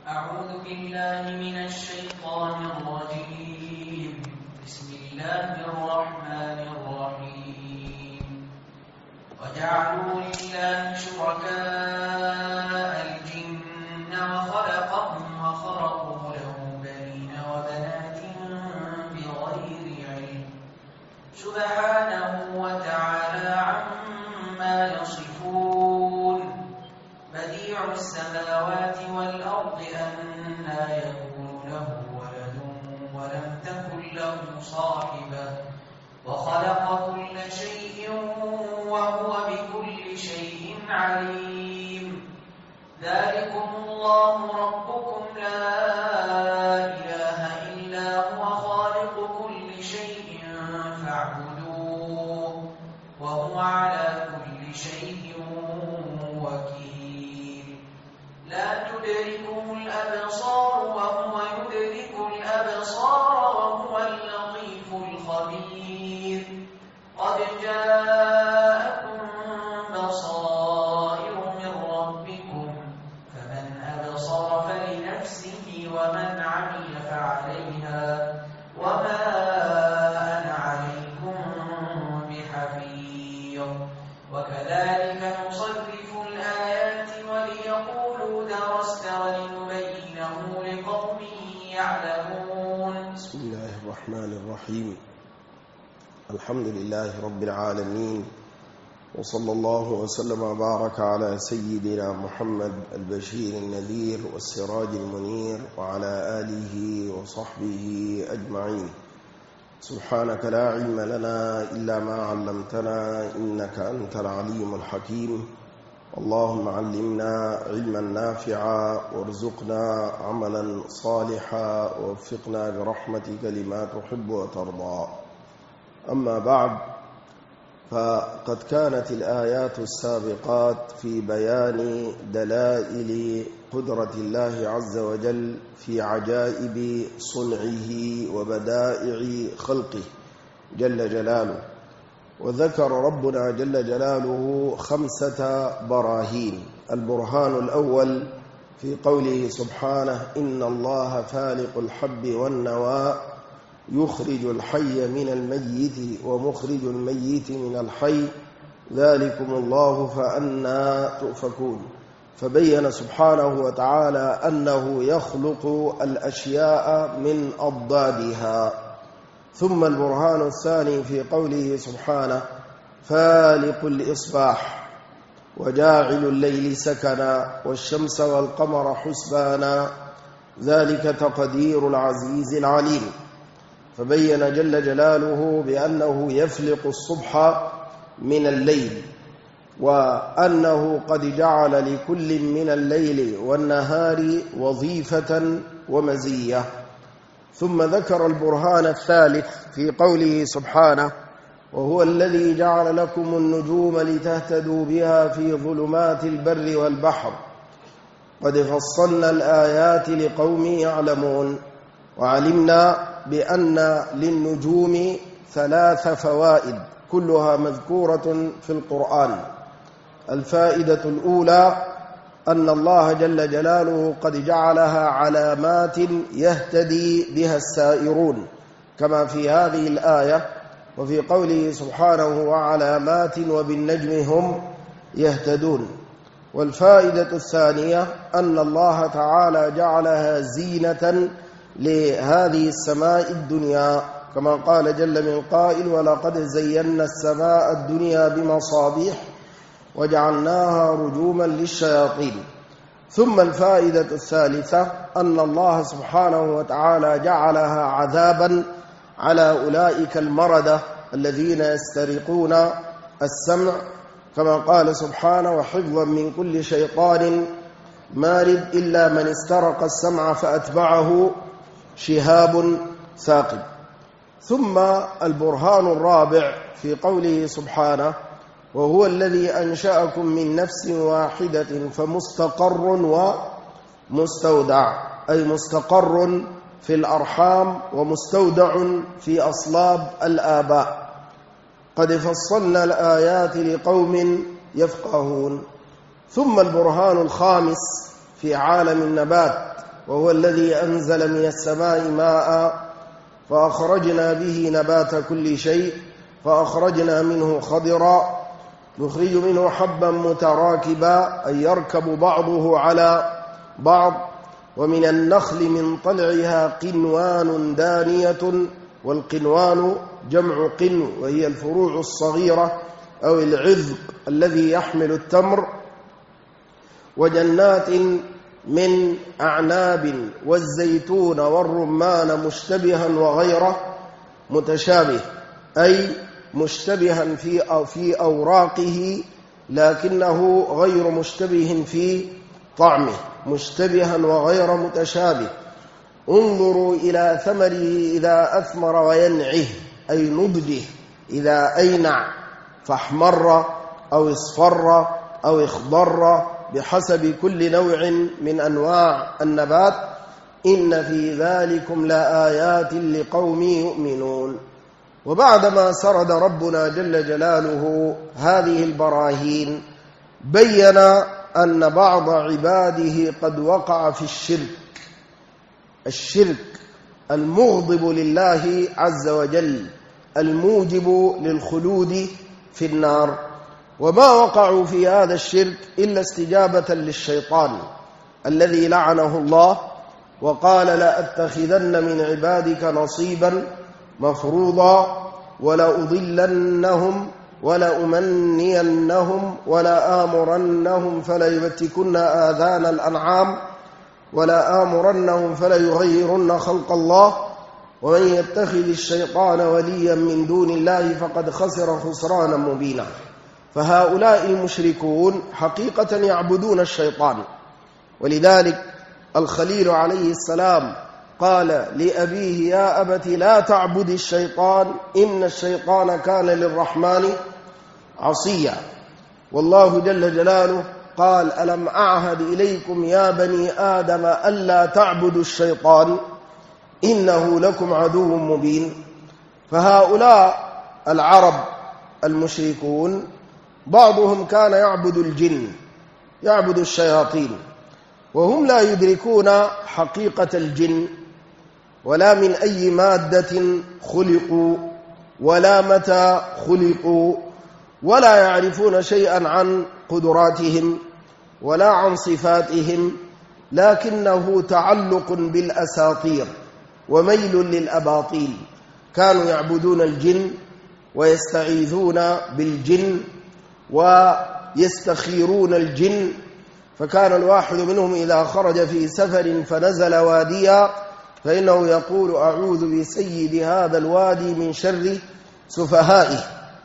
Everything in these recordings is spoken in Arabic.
أعوذ بالله من الشيطان الرجيم. بسم الله الرحمن الرحيم. وجعلوا لله شركاء الجن وخلقهم وخرقوا له بنين وبنات بغير علم سبحانه وتعالى عما يصفون. بديع السماوات والأرض أنى يكون له ولد ولم تكن له صاحبة وخلق كل شيء وهو بكل شيء عليم. ذلكم الله ربكم لا إله إلا هو خالق كل شيء فاعبدوه وهو على كل شيء وكيل. لا تدركه الأبصار وهو يدرك الأبصار وهو اللطيف الخبير. قد جاءكم بصائر من ربكم فمن أبصر فلنفسه ومن عمل فعليها وما أنا عليكم بحفيظ. وكذلك نصرف الآيات وليقولوا درست ولنبينه لقوم يعلمون. بسم الله الرحمن الرحيم. الحمد لله رب العالمين، وصلى الله وسلم وبارك على سيدنا محمد البشير النذير والسراج المنير وعلى آله وصحبه أجمعين. سبحانك لا علم لنا إلا ما علمتنا إنك أنت العليم الحكيم. اللهم علمنا علما نافعا وارزقنا عملا صالحا ووفقنا برحمتك لما تحب وترضى. أما بعد، فقد كانت الآيات السابقات في بيان دلائل قدرة الله عز وجل في عجائب صنعه وبدائع خلقه جل جلاله. وذكر ربنا جل جلاله 5 براهين. البرهان الأول في قوله سبحانه: إن الله فالق الحب والنوى يخرج الحي من الميت ومخرج الميت من الحي ذلكم الله فأنى تؤفكون. فبين سبحانه وتعالى أنه يخلق الأشياء من أضدادها. ثم البرهان الثاني في قوله سبحانه: فالق الإصباح وجاعل الليل سكنا والشمس والقمر حسبانا ذلك تقدير العزيز العليم. فبين جل جلاله بأنه يفلق الصبح من الليل، وأنه قد جعل لكل من الليل والنهار وظيفة ومزية. ثم ذكر البرهان الثالث في قوله سبحانه: وهو الذي جعل لكم النجوم لتهتدوا بها في ظلمات البر والبحر قد فصلنا الآيات لقوم يعلمون. وعلمنا بأن للنجوم 3 فوائد كلها مذكورة في القرآن. الفائدة الأولى أن الله جل جلاله قد جعلها علامات يهتدي بها السائرون كما في هذه الآية، وفي قوله سبحانه: وعلامات وبالنجم هم يهتدون. والفائدة الثانية أن الله تعالى جعلها زينة لهذه السماء الدنيا كما قال جل من قائل: ولقد زينا السماء الدنيا بمصابيح وجعلناها رجوما للشياطين. ثم الفائدة الثالثة أن الله سبحانه وتعالى جعلها عذابا على أولئك المردة الذين يسترقون السمع كما قال سبحانه: وحفظا من كل شيطان مارد إلا من استرق السمع فأتبعه شهاب ثاقب. ثم البرهان الرابع في قوله سبحانه: وهو الذي أنشأكم من نفس واحدة فمستقر ومستودع، أي مستقر في الأرحام ومستودع في أصلاب الآباء. قد فصلنا الآيات لقوم يفقهون. ثم البرهان الخامس في عالم النبات وهو الذي أنزل من السماء ماء فأخرجنا به نبات كل شيء فأخرجنا منه خضرا نخرج منه حبا متراكبا أي يركب بعضه على بعض ومن النخل من طلعها قنوان دانية والقنوان جمع قنو وهي الفروع الصغيرة أو العذق الذي يحمل التمر وجنات من أعناب والزيتون والرمان مشتبها وغيره متشابه أي مشتبها في أوراقه لكنه غير مشتبه في طعمه مشتبها وغير متشابه انظروا إلى ثمره إذا أثمر وينعه أي نضجه إذا أينع فاحمر أو اصفر أو اخضر بحسب كل نوع من أنواع النبات إن في ذلكم لآيات لقوم يؤمنون. وبعدما سرد ربنا جل جلاله هذه البراهين بين أن بعض عباده قد وقع في الشرك المغضب لله عز وجل الموجب للخلود في النار وما وقعوا في هذا الشرك إلا استجابة للشيطان الذي لعنه الله وقال لأتخذن من عبادك نصيبا مفروضا ولأضلنهم ولأمنينهم ولآمرنهم فليبتكن آذان الأنعام ولآمرنهم فليغيرن خلق الله ومن يتخذ الشيطان وليا من دون الله فقد خسر خسرانا مبينا. فهؤلاء المشركون حقيقة يعبدون الشيطان ولذلك الخليل عليه السلام قال لأبيه يا أبت لا تعبد الشيطان إن الشيطان كان للرحمن عصيا. والله جل جلاله قال ألم أعهد إليكم يا بني آدم ألا تعبدوا الشيطان إنه لكم عدو مبين. فهؤلاء العرب المشركون بعضهم كان يعبد الجن يعبد الشياطين وهم لا يدركون حقيقة الجن ولا من أي مادة خلقوا ولا متى خلقوا ولا يعرفون شيئا عن قدراتهم ولا عن صفاتهم لكنه تعلق بالأساطير وميل للأباطيل. كانوا يعبدون الجن ويستعيذون بالجن ويستخيرون الجن. فكان الواحد منهم إذا خرج في سفر فنزل واديا فإنه يقول أعوذ بسيد هذا الوادي من شر سفهائه.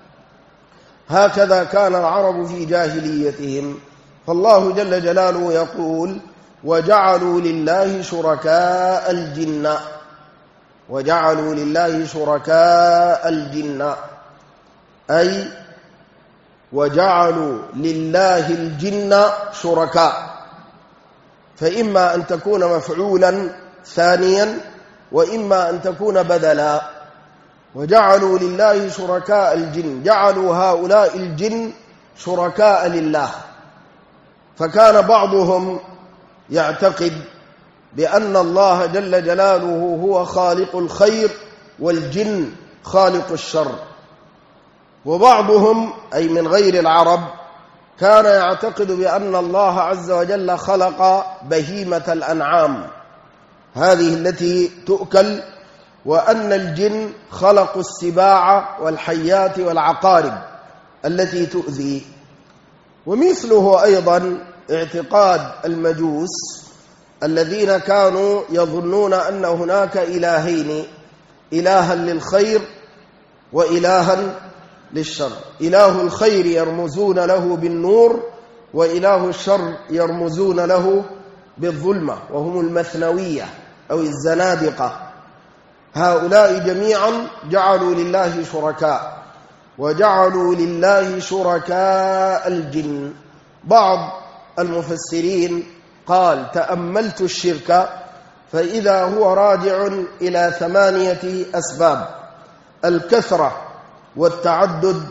هكذا كان العرب في جاهليتهم. فالله جل جلاله يقول وجعلوا لله شركاء الجن وجعلوا لله شركاء الجن أي وجعلوا لله الجن شركاء فإما أن تكون مفعولا ثانيا وإما أن تكون بدلا. وجعلوا لله شركاء الجن جعلوا هؤلاء الجن شركاء لله. فكان بعضهم يعتقد بأن الله جل جلاله هو خالق الخير والجن خالق الشر وبعضهم أي من غير العرب كان يعتقد بأن الله عز وجل خلق بهيمة الأنعام هذه التي تؤكل وأن الجن خلقوا السباع والحيات والعقارب التي تؤذي. ومثله أيضا اعتقاد المجوس الذين كانوا يظنون أن هناك إلهين إلها للخير وإلها للشر. إله الخير يرمزون له بالنور وإله الشر يرمزون له بالظلمة وهم المثنوية أو الزنادقة. هؤلاء جميعا جعلوا لله شركاء وجعلوا لله شركاء الجن. بعض المفسرين قال تأملت الشرك فإذا هو راجع إلى 8 أسباب: الكثرة والتعدد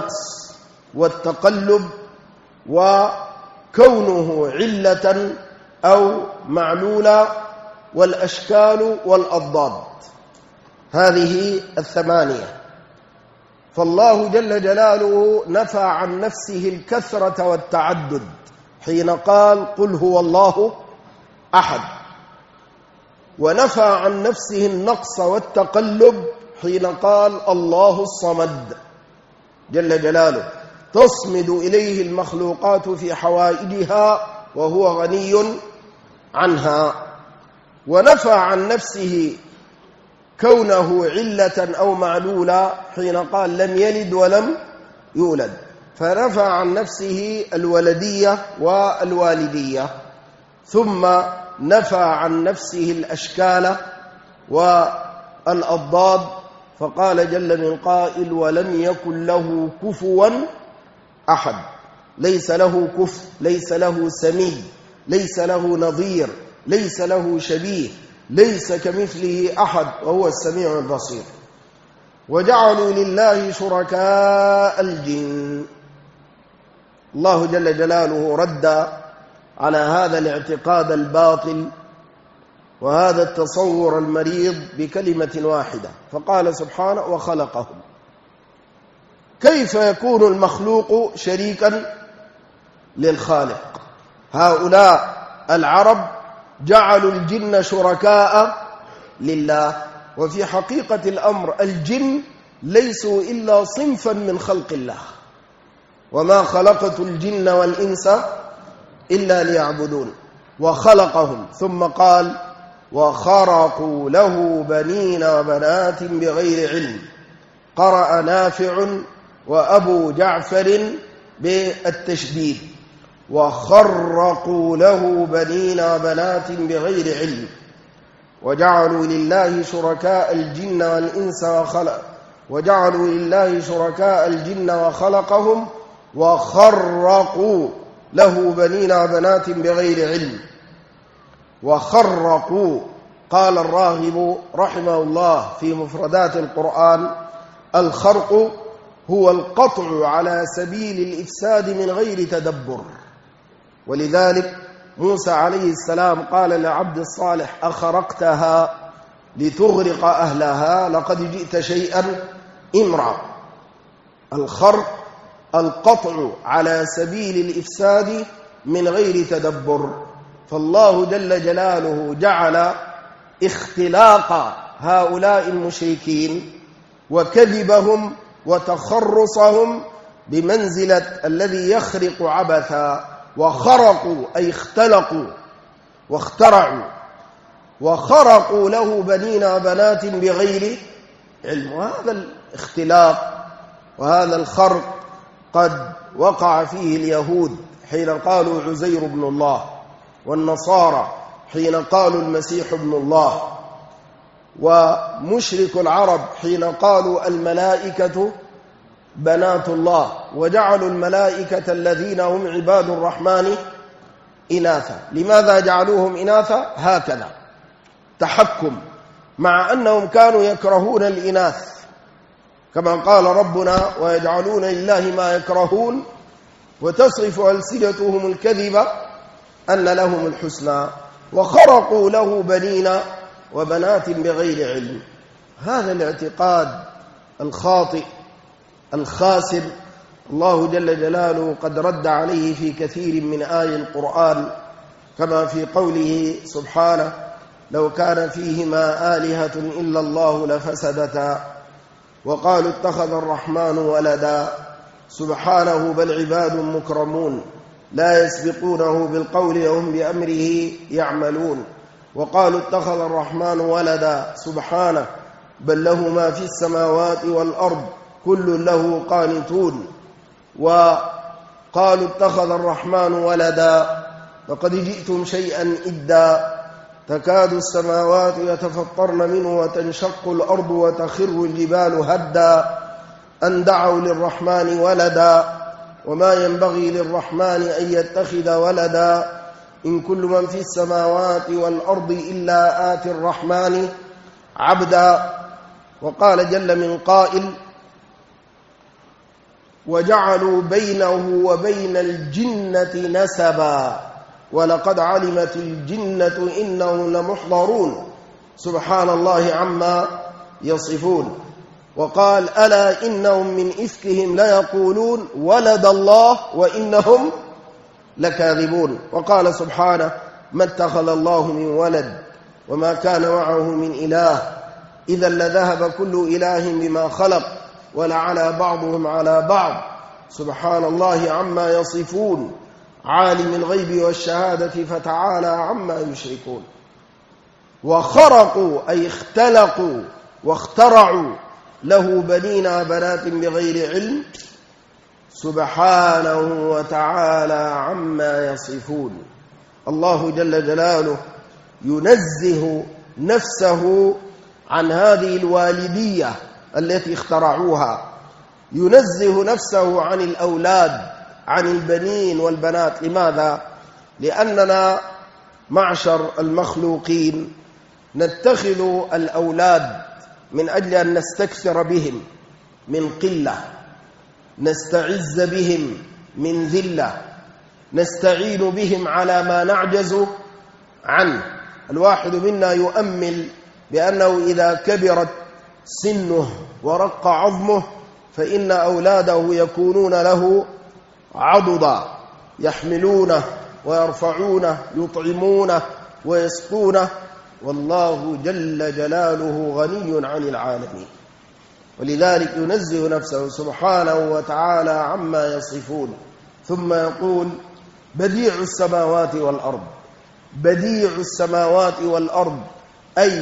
والنقص والتقلب وكونه علة أو معلولا والأشكال والأضداد، هذه الثمانية. فالله جل جلاله نفى عن نفسه الكثرة والتعدد حين قال قل هو الله أحد، ونفى عن نفسه النقص والتقلب حين قال الله الصمد جل جلاله تصمد إليه المخلوقات في حوائجها وهو غني عنها. ونفى عن نفسه كونه علة أو معلولا حين قال لم يلد ولم يولد، فنفى عن نفسه الولدية والوالدية. ثم نفى عن نفسه الأشكال والأضداد، فقال جل من قائل ولم يكن له كفوا أحد، ليس له كف، ليس له سمي، ليس له نظير، ليس له شبيه، ليس كمثله أحد وهو السميع البصير. وجعلوا لله شركاء الجن. الله جل جلاله رد على هذا الاعتقاد الباطل وهذا التصور المريض بكلمة واحدة، فقال سبحانه وخلقهم. كيف يكون المخلوق شريكا للخالق؟ هؤلاء العرب جعلوا الجن شركاء لله، وفي حقيقة الأمر الجن ليسوا إلا صنفا من خلق الله، وما خلقت الجن والإنس إلا ليعبدون. وخلقهم ثم قال وخرقوا له بنين وبنات بغير علم. قرأ نافع وأبو جعفر بالتشديد وخرقوا له بنين وبنات بغير علم. وجعلوا لله شركاء الجن والإنس وجعلوا لله شركاء الجن وخلقهم وخرقوا له بنين وبنات بغير علم. وخرقوا، قال الراغب رحمه الله في مفردات القرآن الخرق هو القطع على سبيل الإفساد من غير تدبر. ولذلك موسى عليه السلام قال لعبد الصالح أخرقتها لتغرق أهلها لقد جئت شيئا إمرا. الخرق القطع على سبيل الإفساد من غير تدبر. فالله جل جلاله جعل اختلاق هؤلاء المشركين وكذبهم وتخرصهم بمنزلة الذي يخرق عبثا. وخرقوا أي اختلقوا واخترعوا، وخرقوا له بنين وبنات بغير علم. وهذا الاختلاق وهذا الخرق قد وقع فيه اليهود حين قالوا عزير بن الله، والنصارى حين قالوا المسيح ابن الله، ومشرك العرب حين قالوا الملائكة بنات الله، وجعلوا الملائكة الذين هم عباد الرحمن إناثا. لماذا جعلوهم إناثا؟ هكذا تحكم، مع أنهم كانوا يكرهون الإناث كما قال ربنا ويجعلون لله ما يكرهون وتصرف ألسنتهم الكذب أن لهم الحسنى. وخرقوا له بنين وبنات بغير علم. هذا الاعتقاد الخاطئ الخاسر الله جل جلاله قد رد عليه في كثير من آي القرآن، كما في قوله سبحانه لو كان فيهما آلهة إلا الله لفسدتا وقالوا اتخذ الرحمن ولدا سبحانه بل عباد مكرمون لا يسبقونه بالقول وهم بأمره يعملون. وقالوا اتخذ الرحمن ولدا سبحانه بل له ما في السماوات والأرض كل له قانتون. وقالوا اتخذ الرحمن ولدا لقد جئتم شيئا إدا تكاد السماوات يتفطرن منه وتنشق الأرض وتخر الجبال هدا أن دعوا للرحمن ولدا وما ينبغي للرحمن أن يتخذ ولدا إن كل من في السماوات والأرض إلا آتي الرحمن عبدا. وقال جل من قائل وجعلوا بينه وبين الجنة نسبا ولقد علمت الجنة إنهم لمحضرون سبحان الله عما يصفون. وقال ألا إنهم من إفكهم ليقولون ولد الله وإنهم لكاذبون. وقال سبحانه ما اتخذ الله من ولد وما كان معه من إله إذا لذهب كل إله بما خلق ولعلى بعضهم على بعض سبحان الله عما يصفون عالم الغيب والشهادة فتعالى عما يشركون. وخرقوا أي اختلقوا واخترعوا له بنين بنات بغير علم سبحانه وتعالى عما يصفون. الله جل جلاله ينزه نفسه عن هذه الوالدية التي اخترعوها، ينزه نفسه عن الأولاد، عن البنين والبنات. لماذا؟ لأننا معشر المخلوقين نتخذ الأولاد من أجل أن نستكثر بهم من قلة، نستعز بهم من ذلة، نستعين بهم على ما نعجز عنه. الواحد منا يؤمل بأنه إذا كبرت سنه ورق عظمه فإن أولاده يكونون له عضدا، يحملونه ويرفعونه، يطعمونه ويسقونه، والله جل جلاله غني عن العالمين. ولذلك ينزه نفسه سبحانه وتعالى عما يصفون. ثم يقول بديع السماوات والأرض. بديع السماوات والأرض أي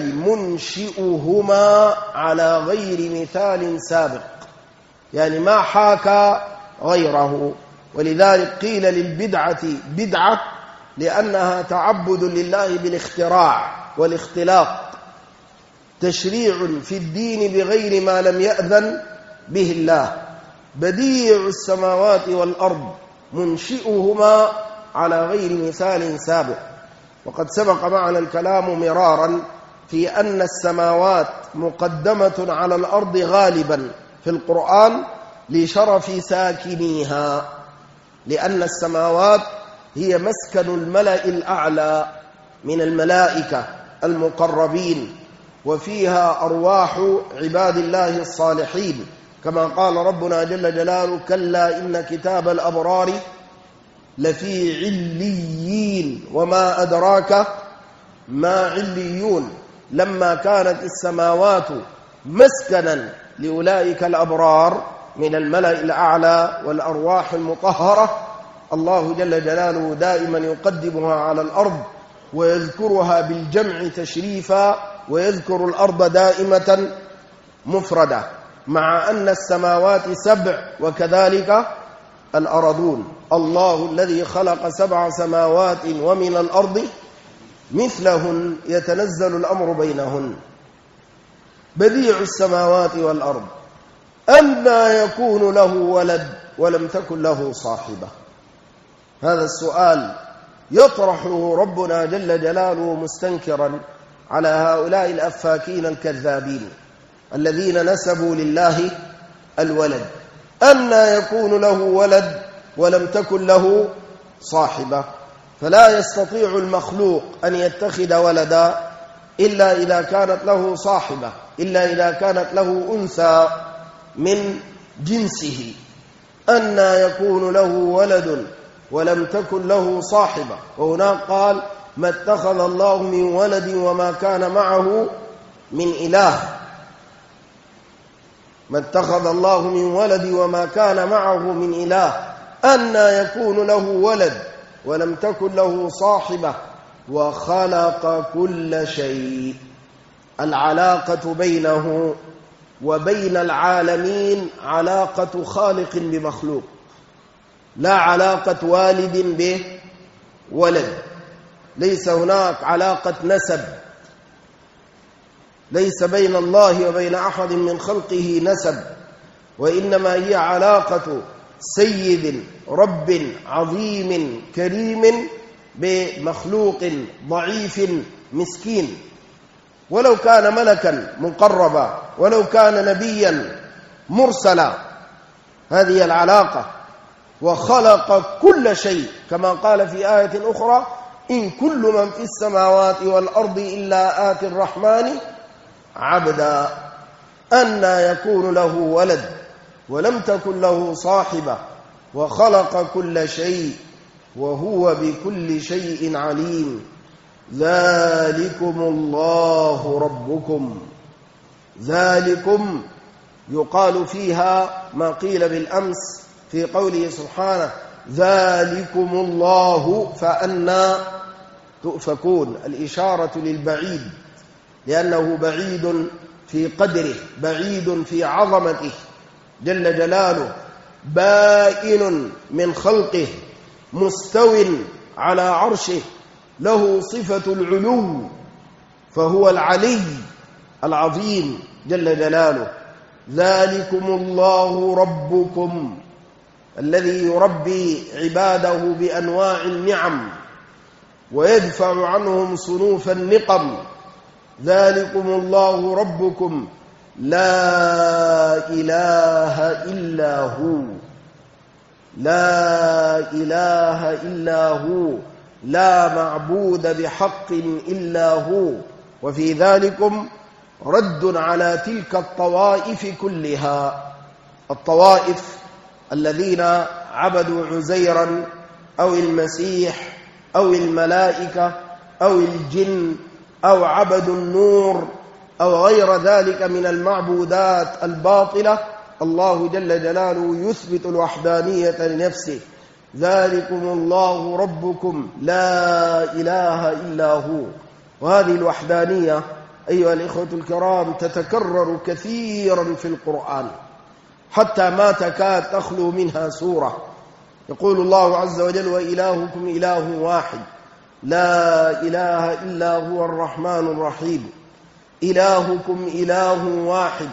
منشئهما على غير مثال سابق، يعني ما حاكى غيره. ولذلك قيل للبدعة بدعة لأنها تعبد لله بالاختراع والاختلاق، تشريع في الدين بغير ما لم يأذن به الله. بديع السماوات والأرض منشئهما على غير مثال سابق. وقد سبق معنا الكلام مرارا في أن السماوات مقدمة على الأرض غالبا في القرآن لشرف ساكنيها، لأن السماوات هي مسكن الملأ الأعلى من الملائكة المقربين، وفيها أرواح عباد الله الصالحين، كما قال ربنا جل جلاله كلا إن كتاب الأبرار لفي عليين وما أدراك ما عليون. لما كانت السماوات مسكنا لأولئك الأبرار من الملأ الأعلى والأرواح المطهرة، الله جل جلاله دائما يقدمها على الأرض ويذكرها بالجمع تشريفا، ويذكر الأرض دائمة مفردة، مع أن السماوات 7 وكذلك الأرضون. الله الذي خلق 7 سماوات ومن الأرض مثلهن يتنزل الأمر بينهن. بديع السماوات والأرض أنى يكون له ولد ولم تكن له صاحبة. هذا السؤال يطرحه ربنا جل جلاله مستنكرا على هؤلاء الأفاكين الكذابين الذين نسبوا لله الولد. أنى يكون له ولد ولم تكن له صاحبة؟ فلا يستطيع المخلوق أن يتخذ ولدا إلا إذا كانت له صاحبة، إلا إذا كانت له أنثى من جنسه. أنى يكون له ولد ولم تكن له صاحبة. وهناك قال ما اتخذ الله من ولد وما كان معه من إله. ما اتخذ الله من ولد وما كان معه من إله. أنى يكون له ولد ولم تكن له صاحبة وخلق كل شيء. العلاقة بينه وبين العالمين علاقة خالق بمخلوق، لا علاقة والد بولد. ليس هناك علاقة نسب، ليس بين الله وبين أحد من خلقه نسب، وإنما هي علاقة سيد رب عظيم كريم بمخلوق ضعيف مسكين، ولو كان ملكا مقربا، ولو كان نبيا مرسلا. هذه العلاقة. وخلق كل شيء كما قال في آية أخرى إن كل من في السماوات والأرض إلا آتي الرحمن عبدا أنى يكون له ولد ولم تكن له صاحبة وخلق كل شيء وهو بكل شيء عليم ذلكم الله ربكم. ذلكم يقال فيها ما قيل بالأمس في قوله سبحانه ذلكم الله فأنى تؤفكون، الإشارة للبعيد لأنه بعيد في قدره، بعيد في عظمته جل جلاله، بائن من خلقه، مستو على عرشه، له صفة العلو، فهو العلي العظيم جل جلاله. ذلكم الله ربكم الذي يربي عباده بأنواع النعم ويدفع عنهم صنوف النقم. ذلكم الله ربكم لا إله إلا هو، لا إله إلا هو، لا معبود بحق إلا هو. وفي ذلكم رد على تلك الطوائف كلها، الطوائف الذين عبدوا عزيرا أو المسيح أو الملائكة أو الجن أو عبدوا النور أو غير ذلك من المعبودات الباطلة. الله جل جلاله يثبت الوحدانية لنفسه. ذلكم الله ربكم لا إله إلا هو. وهذه الوحدانية أيها الإخوة الكرام تتكرر كثيرا في القرآن حتى ما تكاد تخلو منها سورة. يقول الله عز وجل وإلهكم إله واحد لا إله إلا هو الرحمن الرحيم. إلهكم إله واحد.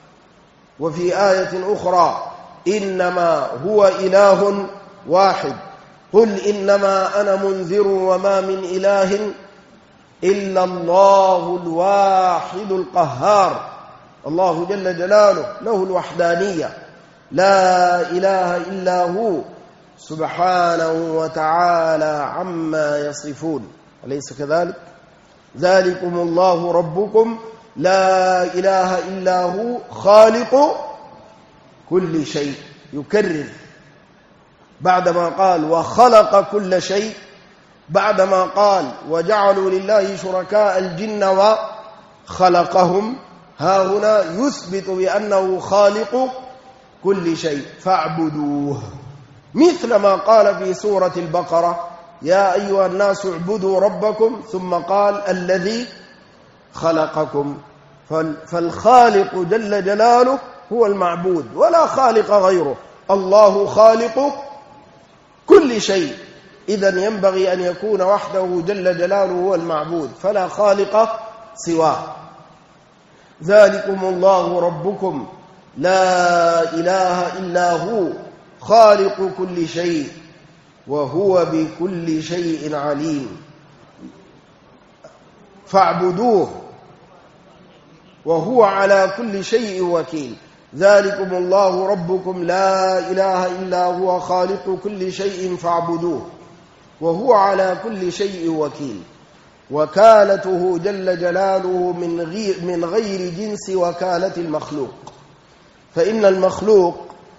وفي آية أخرى إنما هو إله واحد قل إنما أنا منذر وما من إله إلا الله الواحد القهار. الله جل جلاله له الوحدانية، لا إله إلا هو سبحانه وتعالى عما يصفون، أليس كذلك؟ ذلكم الله ربكم لا إله إلا هو خالق كل شيء. يكرر بعدما قال وخلق كل شيء، بعدما قال وجعلوا لله شركاء الجن وخلقهم، ها هنا يثبت بأنه خالق كل شيء فاعبدوه، مثل ما قال في سورة البقرة يا أيها الناس اعبدوا ربكم، ثم قال الذي خلقكم. فالخالق جل جلاله هو المعبود ولا خالق غيره. الله خالق كل شيء، إذن ينبغي أن يكون وحده جل جلاله هو المعبود فلا خالق سواه. ذلكم الله ربكم لا إله إلا هو خالق كل شيء وهو بكل شيء عليم فاعبدوه وهو على كل شيء وكيل. ذلكم الله ربكم لا إله إلا هو خالق كل شيء فاعبدوه وهو على كل شيء وكيل. وكالته جل جلاله من غير جنس وكالة المخلوق، فإن المخلوق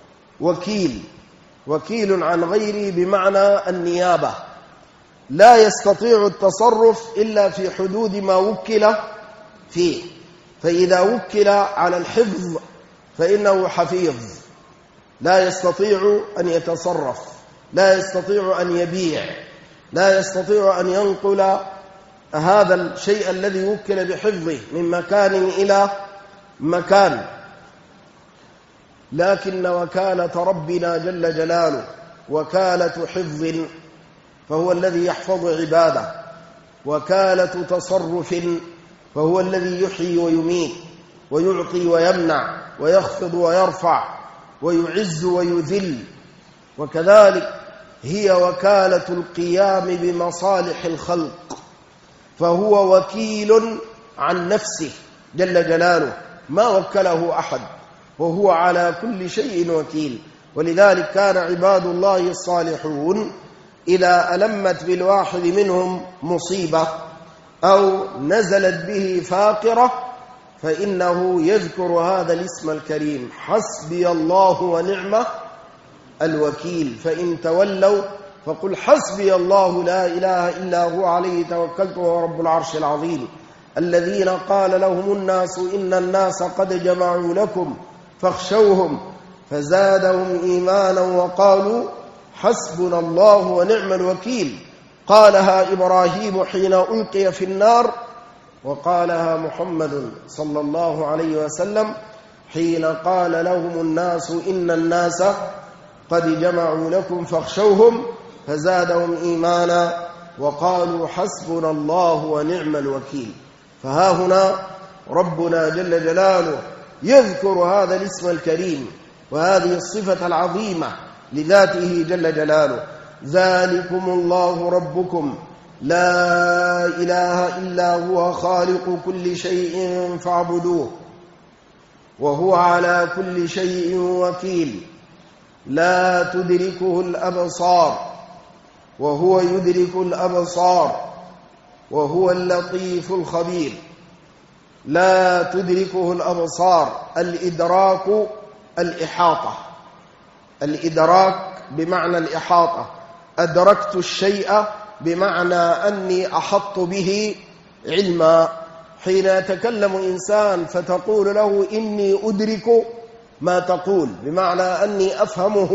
وكيل عن غيره بمعنى النيابة، لا يستطيع التصرف إلا في حدود ما وكل فيه. فإذا وكل على الحفظ فإنه حفيظ، لا يستطيع أن يتصرف، لا يستطيع أن يبيع، لا يستطيع أن ينقل هذا الشيء الذي وكل بحفظه من مكان إلى مكان. لكن وكالة ربنا جل جلاله وكالة حفظ، فهو الذي يحفظ عباده، وكالة تصرف، فهو الذي يحيي ويميت ويعطي ويمنع ويخفض ويرفع ويعز ويذل. وكذلك هي وكالة القيام بمصالح الخلق، فهو وكيل عن نفسه جل جلاله ما وكله أحد، وهو على كل شيء وكيل. ولذلك كان عباد الله الصالحون إذا ألمت بالواحد منهم مصيبة أو نزلت به فاقرة فإنه يذكر هذا الاسم الكريم: حسبي الله ونعم الوكيل. فإن تولوا فقل حسبي الله لا إله إلا هو عليه توكلت وهو رب العرش العظيم. الذين قال لهم الناس إن الناس قد جمعوا لكم فاخشوهم فزادهم إيمانا وقالوا حسبنا الله ونعم الوكيل. قالها إبراهيم حين ألقي في النار، وقالها محمد صلى الله عليه وسلم حين قال لهم الناس إن الناس قد جمعوا لكم فاخشوهم فزادهم إيمانا وقالوا حسبنا الله ونعم الوكيل. فها هنا ربنا جل جلاله يذكر هذا الاسم الكريم وهذه الصفة العظيمة لذاته جل جلاله: ذلكم الله ربكم لا إله إلا هو خالق كل شيء فاعبدوه وهو على كل شيء وكيل لا تدركه الأبصار وهو يدرك الأبصار وهو اللطيف الخبير. لا تدركه الأبصار، الإدراك الإحاطة، الإدراك بمعنى الإحاطة. أدركت الشيء بمعنى أني أحط به علما. حين يتكلم إنسان فتقول له إني أدرك ما تقول، بمعنى أني أفهمه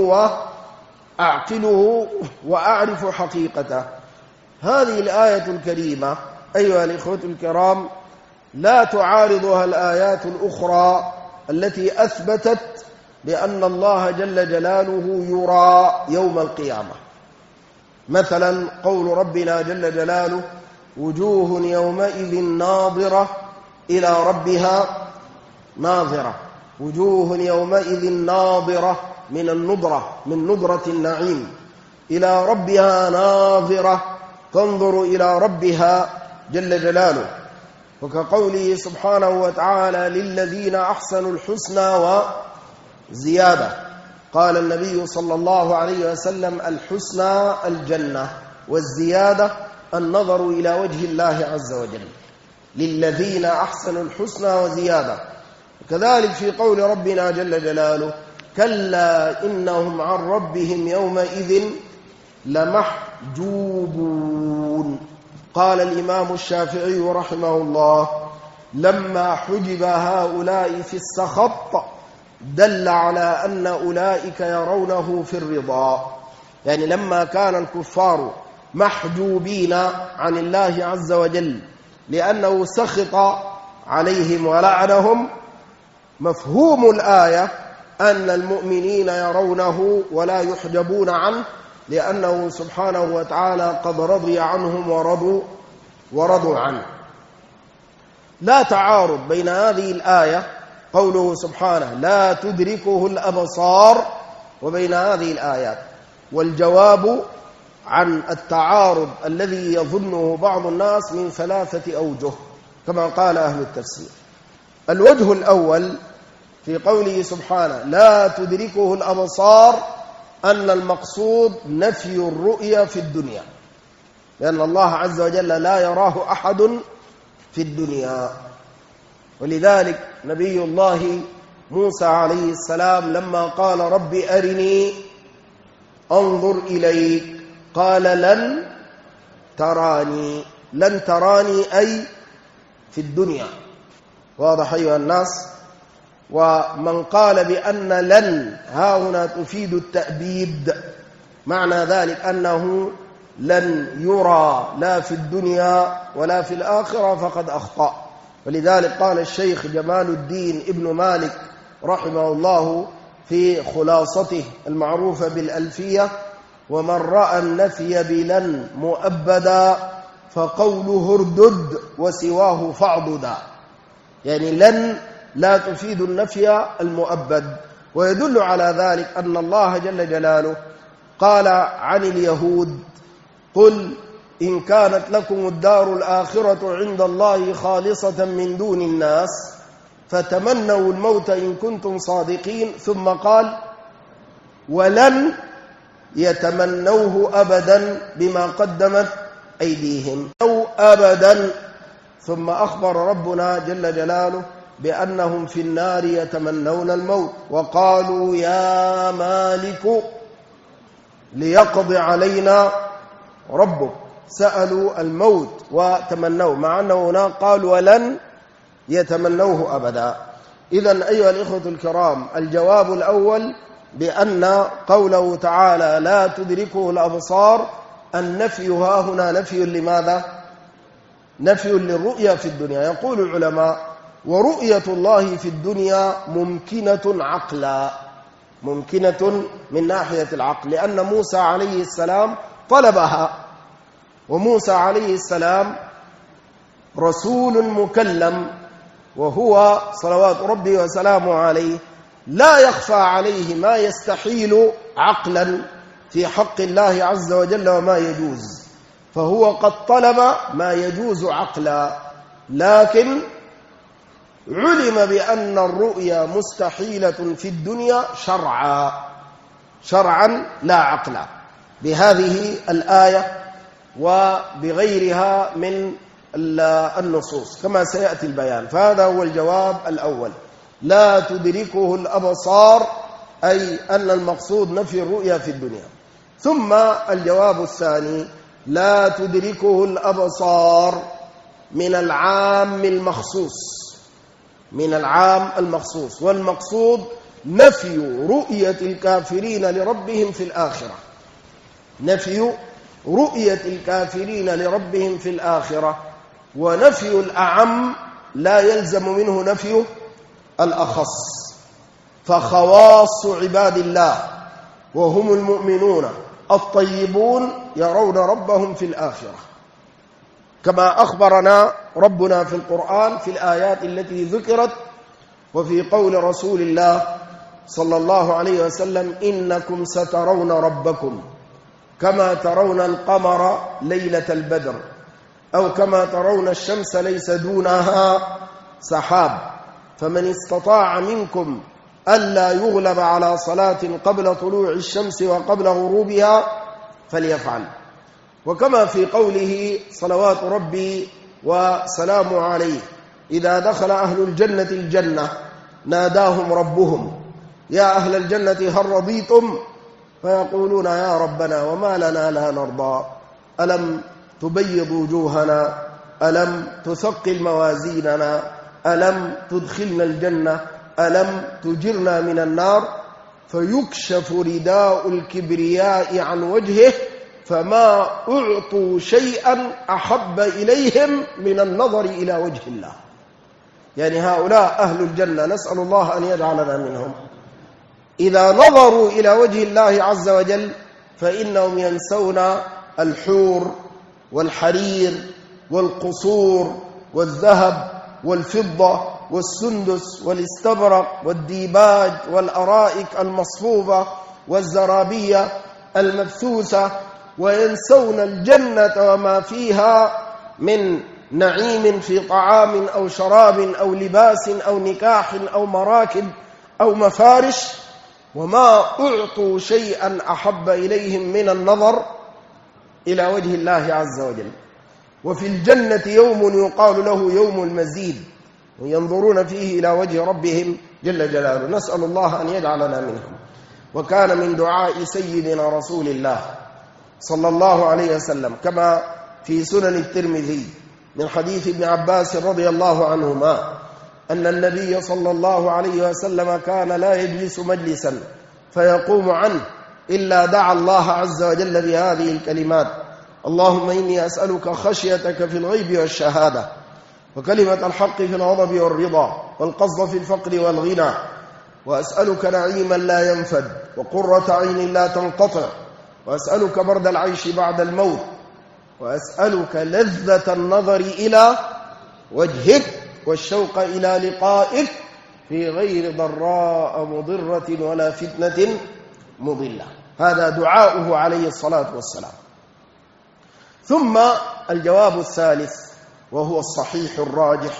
وأعقله وأعرف حقيقته. هذه الآية الكريمة أيها الإخوة الكرام لا تعارضها الآيات الأخرى التي أثبتت بأن الله جل جلاله يرى يوم القيامة. مثلا قول ربنا جل جلاله: وجوه يومئذ ناظرة إلى ربها ناظرة. وجوه يومئذ ناظرة من النضرة، من نضرة النعيم، إلى ربها ناظرة تنظر إلى ربها جل جلاله. وكقوله سبحانه وتعالى: للذين أحسنوا الحسنى وزيادة. قال النبي صلى الله عليه وسلم: الحسنى الجنة والزيادة النظر إلى وجه الله عز وجل. للذين أحسنوا الحسنى وزيادة. كذلك في قول ربنا جل جلاله: كلا إنهم عن ربهم يومئذ لمحجوبون. قال الإمام الشافعي رحمه الله: لما حجب هؤلاء في السخط دل على أن أولئك يرونه في الرضا. يعني لما كان الكفار محجوبين عن الله عز وجل لأنه سخط عليهم ولعنهم، مفهوم الآية أن المؤمنين يرونه ولا يحجبون عنه، لأنه سبحانه وتعالى قد رضي عنهم ورضوا عنه. لا تعارض بين هذه الآية قوله سبحانه: لا تدركه الأبصار، وبين هذه الآيات. والجواب عن التعارض الذي يظنه بعض الناس من 3 أوجه كما قال أهل التفسير. الوجه الأول في قوله سبحانه: لا تدركه الأبصار، أن المقصود نفي الرؤية في الدنيا، لأن الله عز وجل لا يراه أحد في الدنيا. ولذلك نبي الله موسى عليه السلام لما قال: رب أرني أنظر إليك، قال: لن تراني. لن تراني أي في الدنيا. واضح أيها الناس؟ ومن قال بأن لن ها هنا تفيد التأبيد، معنى ذلك أنه لن يرى لا في الدنيا ولا في الآخرة، فقد أخطأ. ولذلك قال الشيخ جمال الدين ابن مالك رحمه الله في خلاصته المعروفة بالألفية: ومن رأى النفي بلن مؤبدا فقوله اردد وسواه فاعضدا. يعني لن لا تفيد النفي المؤبد. ويدل على ذلك أن الله جل جلاله قال عن اليهود: قل إن كانت لكم الدار الآخرة عند الله خالصة من دون الناس فتمنوا الموت إن كنتم صادقين. ثم قال: ولن يتمنوه أبدا بما قدمت أيديهم أو أبدا. ثم أخبر ربنا جل جلاله بأنهم في النار يتمنون الموت، وقالوا يا مالك ليقضي علينا ربك. سألوا الموت وتمنوا، مع أنه هنا قال ولن يتمنوه أبدا. إذن أيها الإخوة الكرام، الجواب الأول بأن قوله تعالى لا تدركه الأبصار، النفي ها هنا نفي لماذا؟ نفي للرؤية في الدنيا. يقول العلماء ورؤية الله في الدنيا ممكنة عقلا، ممكنة من ناحية العقل، لأن موسى عليه السلام طلبها، وموسى عليه السلام رسول مكلم، وهو صلوات ربي وسلامه عليه لا يخفى عليه ما يستحيل عقلا في حق الله عز وجل وما يجوز، فهو قد طلب ما يجوز عقلا، لكن علم بأن الرؤيا مستحيلة في الدنيا شرعا لا عقلا، بهذه الآية وبغيرها من النصوص كما سيأتي البيان. فهذا هو الجواب الأول، لا تدركه الأبصار، أي أن المقصود نفي الرؤيا في الدنيا. ثم الجواب الثاني لا تدركه الأبصار من العام المخصوص، من العام المخصوص، والمقصود نفي رؤية الكافرين لربهم في الآخرة، نفي رؤية الكافرين لربهم في الآخرة. ونفي الأعم لا يلزم منه نفي الأخص، فخواص عباد الله وهم المؤمنون الطيبون يرون ربهم في الآخرة، كما أخبرنا ربنا في القرآن في الآيات التي ذكرت، وفي قول رسول الله صلى الله عليه وسلم إنكم سترون ربكم كما ترون القمر ليلة البدر، أو كما ترون الشمس ليس دونها سحاب، فمن استطاع منكم ألا يغلب على صلاة قبل طلوع الشمس وقبل غروبها فليفعل. وكما في قوله صلوات ربي وسلامه عليه إذا دخل أهل الجنة الجنة ناداهم ربهم يا أهل الجنة هل رضيتم؟ فيقولون يا ربنا وما لنا لا نرضى، ألم تبيض وجوهنا، ألم تثقل موازيننا، ألم تدخلنا الجنة، ألم تجرنا من النار؟ فيكشف رداء الكبرياء عن وجهه فما أعطوا شيئا أحب إليهم من النظر إلى وجه الله. يعني هؤلاء أهل الجنة نسأل الله أن يجعلنا منهم، إذا نظروا إلى وجه الله عز وجل فإنهم ينسون الحور والحرير والقصور والذهب والفضة والسندس والاستبرق والديباج والأرائك المصفوفة والزرابية المبثوثة، وينسون الجنة وما فيها من نعيم في طعام أو شراب أو لباس أو نكاح أو مراكب أو مفارش، وما أعطوا شيئا أحب إليهم من النظر إلى وجه الله عز وجل. وفي الجنة يوم يقال له يوم المزيد، وينظرون فيه إلى وجه ربهم جل جلاله، نسأل الله أن يجعلنا منهم. وكان من دعاء سيدنا رسول الله صلى الله عليه وسلم كما في سنن الترمذي من حديث ابن عباس رضي الله عنهما أن النبي صلى الله عليه وسلم كان لا يجلس مجلسا فيقوم عنه إلا دعا الله عز وجل بهذه الكلمات: اللهم إني أسألك خشيتك في الغيب والشهادة، وكلمة الحق في الغضب والرضا، والقصد في الفقر والغنى، وأسألك نعيما لا ينفد، وقرة عين لا تنقطع، وأسألك برد العيش بعد الموت، وأسألك لذة النظر إلى وجهك والشوق إلى لقائك في غير ضراء مضرة ولا فتنة مضلة. هذا دعاؤه عليه الصلاة والسلام. ثم الجواب الثالث وهو الصحيح الراجح،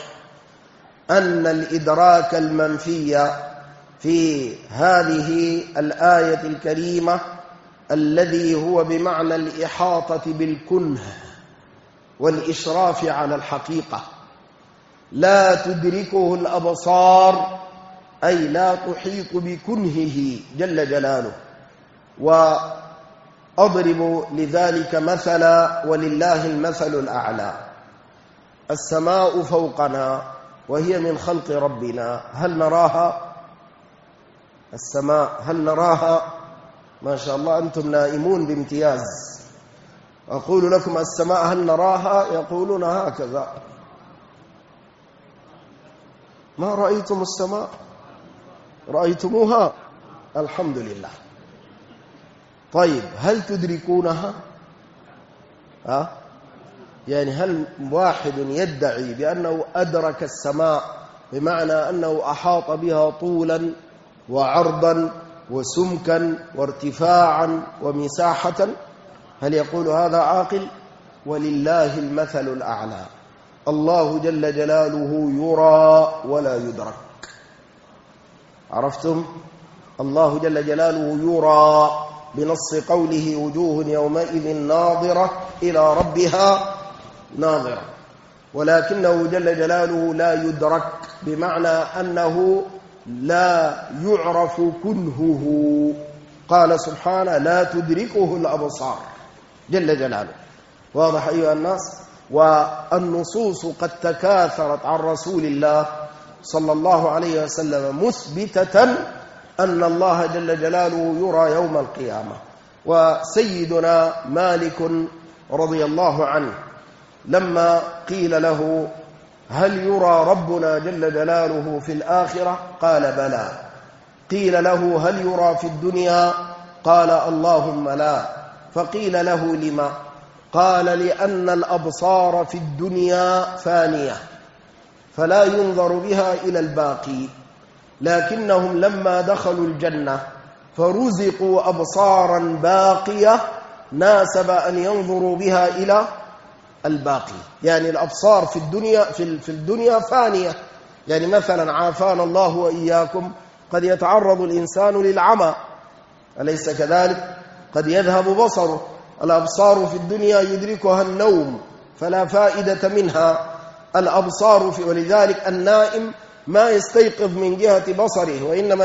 أن الإدراك المنفي في هذه الآية الكريمة الذي هو بمعنى الإحاطة بالكنه والإشراف على الحقيقة. لا تدركه الأبصار أي لا تحيط بكنهه جل جلاله. وأضرب لذلك مثلا ولله المثل الأعلى. السماء فوقنا وهي من خلق ربنا، هل نراها؟ السماء هل نراها؟ ما شاء الله أنتم نائمون بامتياز. أقول لكم السماء هل نراها؟ يقولون هكذا. ما رأيتم السماء؟ رأيتموها؟ الحمد لله. طيب هل تدركونها؟ يعني هل واحد يدعي بأنه أدرك السماء بمعنى أنه أحاط بها طولا وعرضا وسمكا وارتفاعا ومساحة؟ هل يقول هذا عاقل؟ ولله المثل الأعلى. الله جل جلاله يرى ولا يدرك. عرفتم؟ الله جل جلاله يرى بنص قوله وجوه يومئذ ناظرة إلى ربها ناظرة، ولكنه جل جلاله لا يدرك بمعنى أنه لا يعرف كنهه. قال سبحانه لا تدركه الأبصار جل جلاله. واضح أيها الناس؟ والنصوص قد تكاثرت عن رسول الله صلى الله عليه وسلم مثبتة أن الله جل جلاله يرى يوم القيامة. وسيدنا مالك رضي الله عنه لما قيل له هل يرى ربنا جل جلاله في الآخرة؟ قال بلى. قيل له هل يرى في الدنيا؟ قال اللهم لا. فقيل له لما؟ قال لأن الأبصار في الدنيا فانية فلا ينظر بها إلى الباقي، لكنهم لما دخلوا الجنة فرزقوا أبصارا باقية ناسب أن ينظروا بها إلى الباقي. يعني الأبصار في الدنيا فانية. يعني مثلا عافانا الله وإياكم قد يتعرض الإنسان للعمى، أليس كذلك؟ قد يذهب بصره. الأبصار في الدنيا يدركها النوم فلا فائدة منها. الأبصار ولذلك النائم ما يستيقظ من جهة بصره وإنما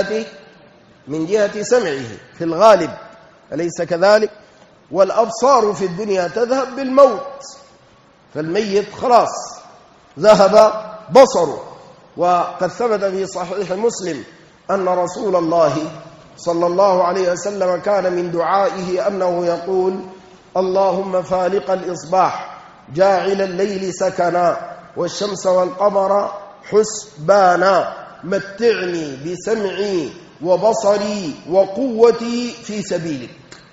من جهة سمعه في الغالب، أليس كذلك؟ والأبصار في الدنيا تذهب بالموت، فالميت خلاص ذهب بصره. وقد ثبت في صحيح مسلم أن رسول الله صلى الله عليه وسلم كان من دعائه أنه يقول اللهم فالق الإصباح جاعل الليل سكنا والشمس والقمر حسبانا متعني بسمعي وبصري وقوتي في سبيلك.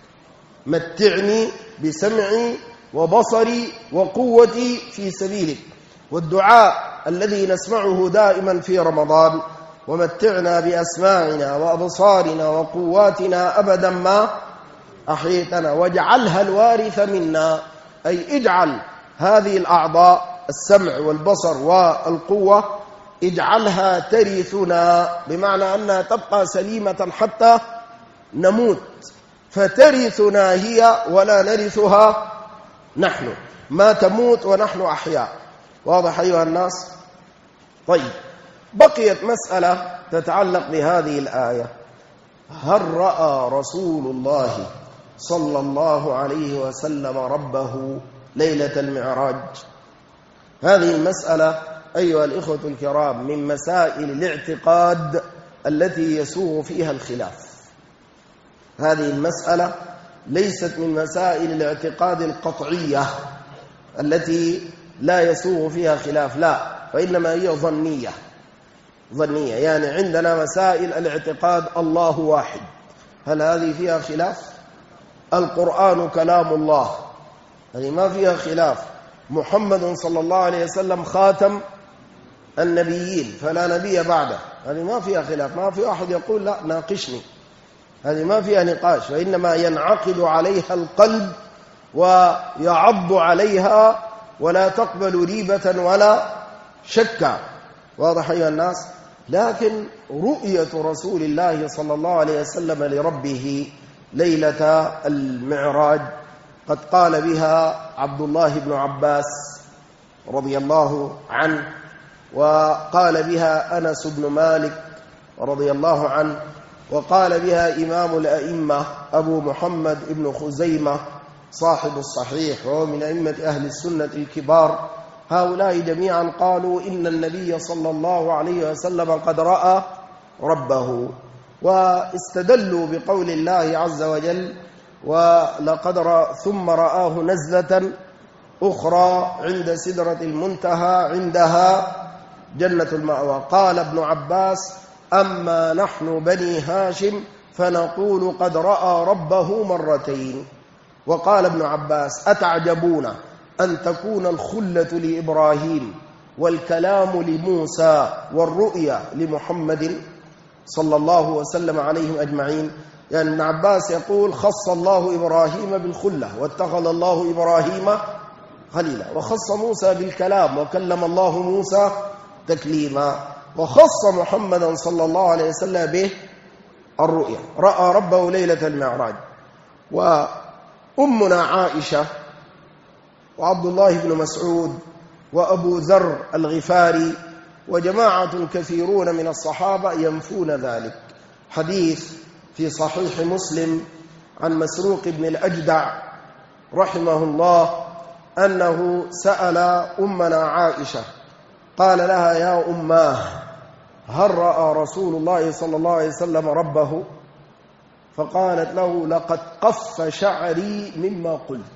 متعني بسمعي وبصري وقوتي في سبيلك. والدعاء الذي نسمعه دائما في رمضان ومتعنا بأسماعنا وأبصارنا وقواتنا أبدا ما أحييتنا واجعلها الوارث منا، أي اجعل هذه الأعضاء السمع والبصر والقوة اجعلها ترثنا، بمعنى أنها تبقى سليمة حتى نموت، فترثنا هي ولا نرثها نحن، ما تموت ونحن أحياء. واضح أيها الناس؟ طيب بقيت مسألة تتعلق بهذه الآية. هل رأى رسول الله صلى الله عليه وسلم ربه ليلة المعراج؟ هذه المسألة أيها الإخوة الكرام من مسائل الاعتقاد التي يسوغ فيها الخلاف. هذه المسألة ليست من مسائل الاعتقاد القطعية التي لا يسوغ فيها خلاف، لا، وإنما هي ظنية. يعني عندنا مسائل الاعتقاد الله واحد، هل هذه فيها خلاف؟ القرآن كلام الله، هذه ما فيها خلاف. محمد صلى الله عليه وسلم خاتم النبيين فلا نبي بعده، هذه ما فيها خلاف. ما في واحد يقول لا ناقشني، هذه ما فيها نقاش، وإنما ينعقد عليها القلب ويعض عليها ولا تقبل ريبة ولا شكا. واضح أيها الناس؟ لكن رؤية رسول الله صلى الله عليه وسلم لربه ليلة المعراج. قد قال بها عبد الله بن عباس رضي الله عنه، وقال بها أنس بن مالك رضي الله عنه، وقال بها إمام الأئمة أبو محمد بن خزيمة صاحب الصحيح، وهو من أئمة أهل السنة الكبار. هؤلاء جميعا قالوا إن النبي صلى الله عليه وسلم قد رأى ربه، واستدلوا بقول الله عز وجل: ولقد ثم رآه نزلة أخرى عند سدرة المنتهى عندها جنة المأوى. قال ابن عباس: أما نحن بني هاشم فنقول قد رأى ربه مرتين. وقال ابن عباس: أتعجبون أن تكون الخلة لإبراهيم والكلام لموسى والرؤيا لمحمد صلى الله وسلم عليهم أجمعين؟ يعني ابن عباس يقول: خص الله إبراهيم بالخلة واتخذ الله إبراهيم خليلا، وخص موسى بالكلام وكلم الله موسى تكليما، وخص محمدا صلى الله عليه وسلم به الرؤيا، رأى ربه ليلة المعراج. وأمنا عائشة وعبد الله بن مسعود وأبو ذر الغفاري وجماعة كثيرون من الصحابة ينفون ذلك. حديث في صحيح مسلم عن مسروق بن الأجدع رحمه الله أنه سأل أمنا عائشة قال لها: يا أماه، هل رأى رسول الله صلى الله عليه وسلم ربه؟ فقالت له: لقد قف شعري مما قلت.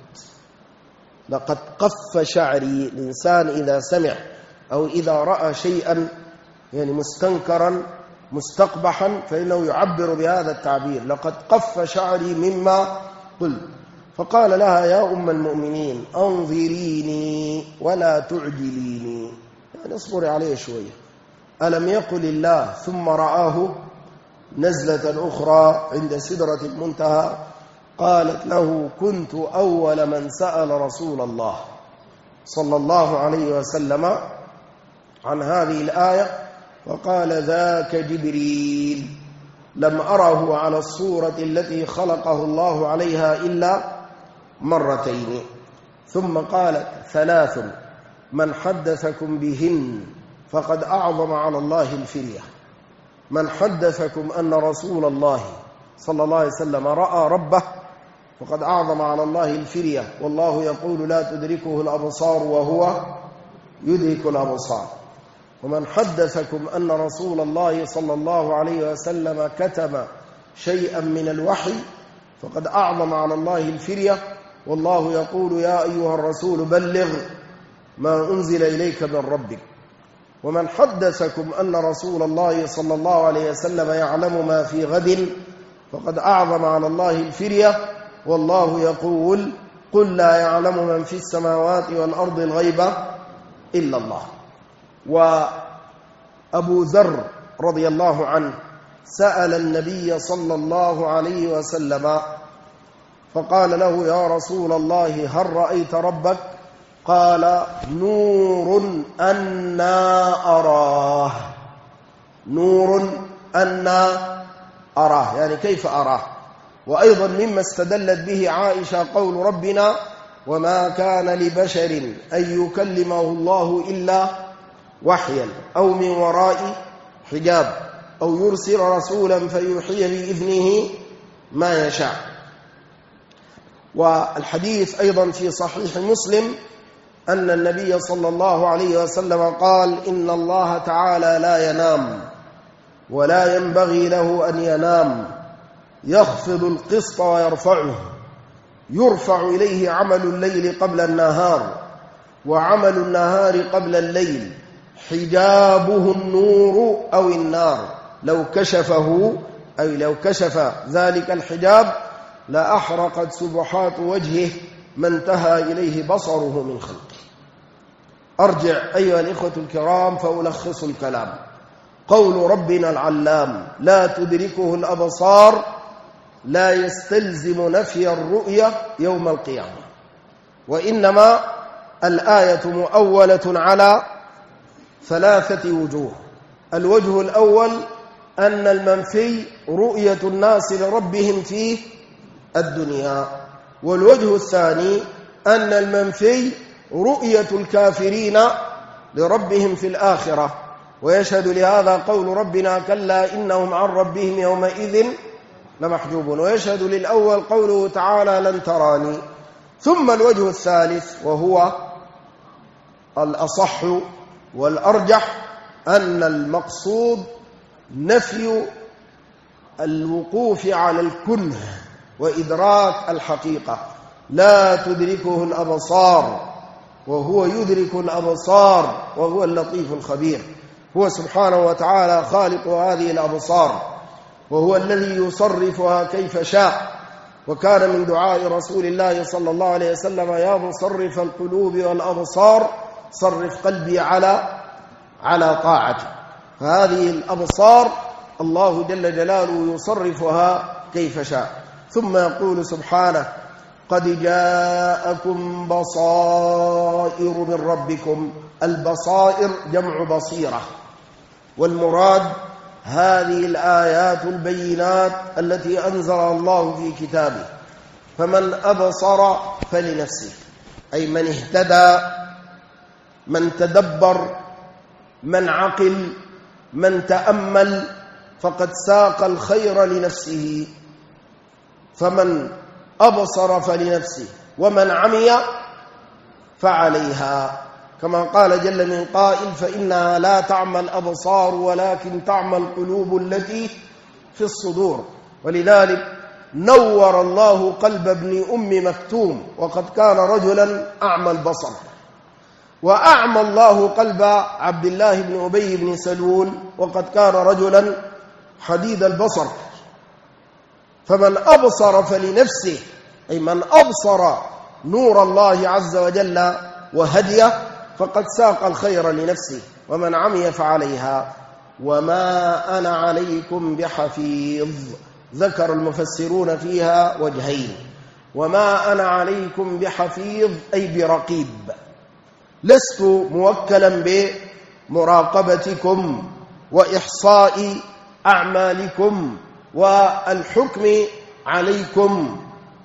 لقد قف شعري. الإنسان إذا سمع أو إذا رأى شيئا يعني مستنكرا مستقبحا فإنه يعبر بهذا التعبير: لقد قف شعري مما قلت. فقال لها: يا أم المؤمنين، أنظريني ولا تعجليني، يعني اصبري عليه شوية. ألم يقل الله: ثم رآه نزلة أخرى عند سدرة المنتهى؟ قالت له: كنت أول من سأل رسول الله صلى الله عليه وسلم عن هذه الآية، فقال: ذاك جبريل، لم أره على الصورة التي خلقه الله عليها إلا مرتين. ثم قالت: ثلاث من حدثكم بهن فقد أعظم على الله الفرية. من حدثكم أن رسول الله صلى الله عليه وسلم رأى ربه فقد أعظم على الله الفرية، والله يقول: لا تدركه الأبصار وهو يدرك الأبصار. ومن حدثكم أن رسول الله صلى الله عليه وسلم كتم شيئا من الوحي فقد أعظم على الله الفرية، والله يقول: يا أيها الرسول بلغ ما أنزل إليك من ربك. ومن حدثكم أن رسول الله صلى الله عليه وسلم يعلم ما في غد فقد أعظم على الله الفرية، والله يقول: قل لا يعلم من في السماوات والأرض الغيب إلا الله. وأبو ذر رضي الله عنه سأل النبي صلى الله عليه وسلم فقال له: يا رسول الله، هل رأيت ربك؟ قال: نور أنا أراه. نور أنا أراه، يعني كيف أراه. وأيضا مما استدلت به عائشة قول ربنا: وما كان لبشر أن يكلمه الله إلا وحيا أو من وراء حجاب أو يرسل رسولا فيوحي بإذنه ما يشاء. والحديث أيضا في صحيح مسلم أن النبي صلى الله عليه وسلم قال: إن الله تعالى لا ينام ولا ينبغي له أن ينام، يخفض القسط ويرفعه، يرفع إليه عمل الليل قبل النهار وعمل النهار قبل الليل، حجابه النور أو النار، لو كشفه أي لو كشف ذلك الحجاب لأحرقت سبحات وجهه ما انتهى إليه بصره من خلقه. أرجع أيها الإخوة الكرام فألخص الكلام. قول ربنا العلام: لا تدركه الأبصار، لا يستلزم نفي الرؤية يوم القيامة، وإنما الآية مؤولة على ثلاثة وجوه. الوجه الأول أن المنفي رؤية الناس لربهم في الدنيا. والوجه الثاني أن المنفي رؤية الكافرين لربهم في الآخرة، ويشهد لهذا قول ربنا كلا إنهم عن ربهم يومئذ لمحجوبون، ويشهد للأول قوله تعالى لن تراني. ثم الوجه الثالث وهو الأصح والأرجح أن المقصود نفي الوقوف على الكنه وإدراك الحقيقة، لا تدركه الأبصار وهو يدرك الأبصار وهو اللطيف الخبير. هو سبحانه وتعالى خالق هذه الأبصار، وهو الذي يصرفها كيف شاء. وكان من دعاء رسول الله صلى الله عليه وسلم يا مصرف القلوب والأبصار صرف قلبي على طاعته. فهذه الأبصار الله جل جلاله يصرفها كيف شاء. ثم يقول سبحانه قد جاءكم بصائر من ربكم. البصائر جمع بصيرة، والمراد هذه الآيات البينات التي أنزلها الله في كتابه. فمن أبصر فلنفسه، أي من اهتدى، من تدبر، من عقل، من تأمل، فقد ساق الخير لنفسه. فمن أبصر فلنفسه، ومن عمي فعليها، كما قال جل من قائل فإنها لا تعمى الأبصار ولكن تعمى القلوب التي في الصدور. ولذلك نور الله قلب ابن أم مكتوم وقد كان رجلا أعمى البصر، وأعمى الله قلب عبد الله بن أبي بن سلول وقد كان رجلا حديد البصر. فمن أبصر فلنفسه، أي من أبصر نور الله عز وجل وهديه فقد ساق الخير لنفسه، ومن عمي فعليها. وما أنا عليكم بحفيظ. ذكر المفسرون فيها وجهين: وما أنا عليكم بحفيظ أي برقيب، لست موكلا بمراقبتكم وإحصاء أعمالكم والحكم عليكم.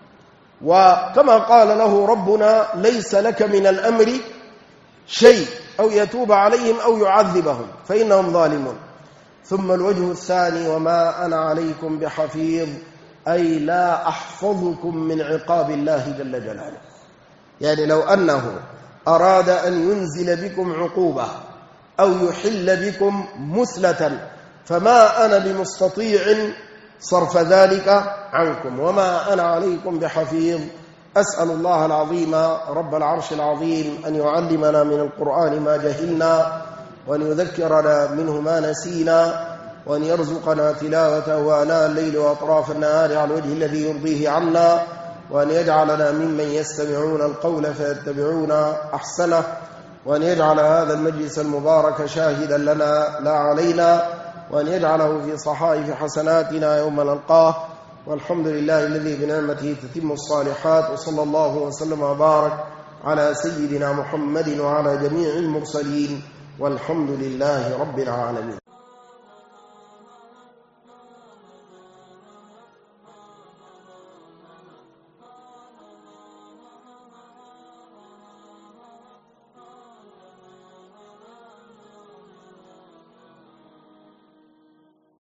وكما قال له ربنا ليس لك من الأمر شيء، أو يتوب عليهم أو يعذبهم فإنهم ظالمون. ثم الوجه الثاني وما أنا عليكم بحفيظ أي لا أحفظكم من عقاب الله جل جلاله. يعني لو أنه أراد أن ينزل بكم عقوبة أو يحل بكم مثلة فما أنا بمستطيع صرف ذلك عنكم، وما أنا عليكم بحفيظ. أسأل الله العظيم رب العرش العظيم أن يعلمنا من القرآن ما جهلنا، وأن يذكرنا منه ما نسينا، وأن يرزقنا تلاوته آناء الليل وأطراف النهار على الوجه الذي يرضيه عنا، وأن يجعلنا ممن يستمعون القول فيتبعون أحسنه، وأن يجعل هذا المجلس المبارك شاهدا لنا لا علينا، وأن يجعله في صحائف حسناتنا يوم نلقاه. والحمد لله الذي بنعمته تتم الصالحات. وصلى الله وسلم وبارك على سيدنا محمد وعلى جميع المرسلين، والحمد لله رب العالمين.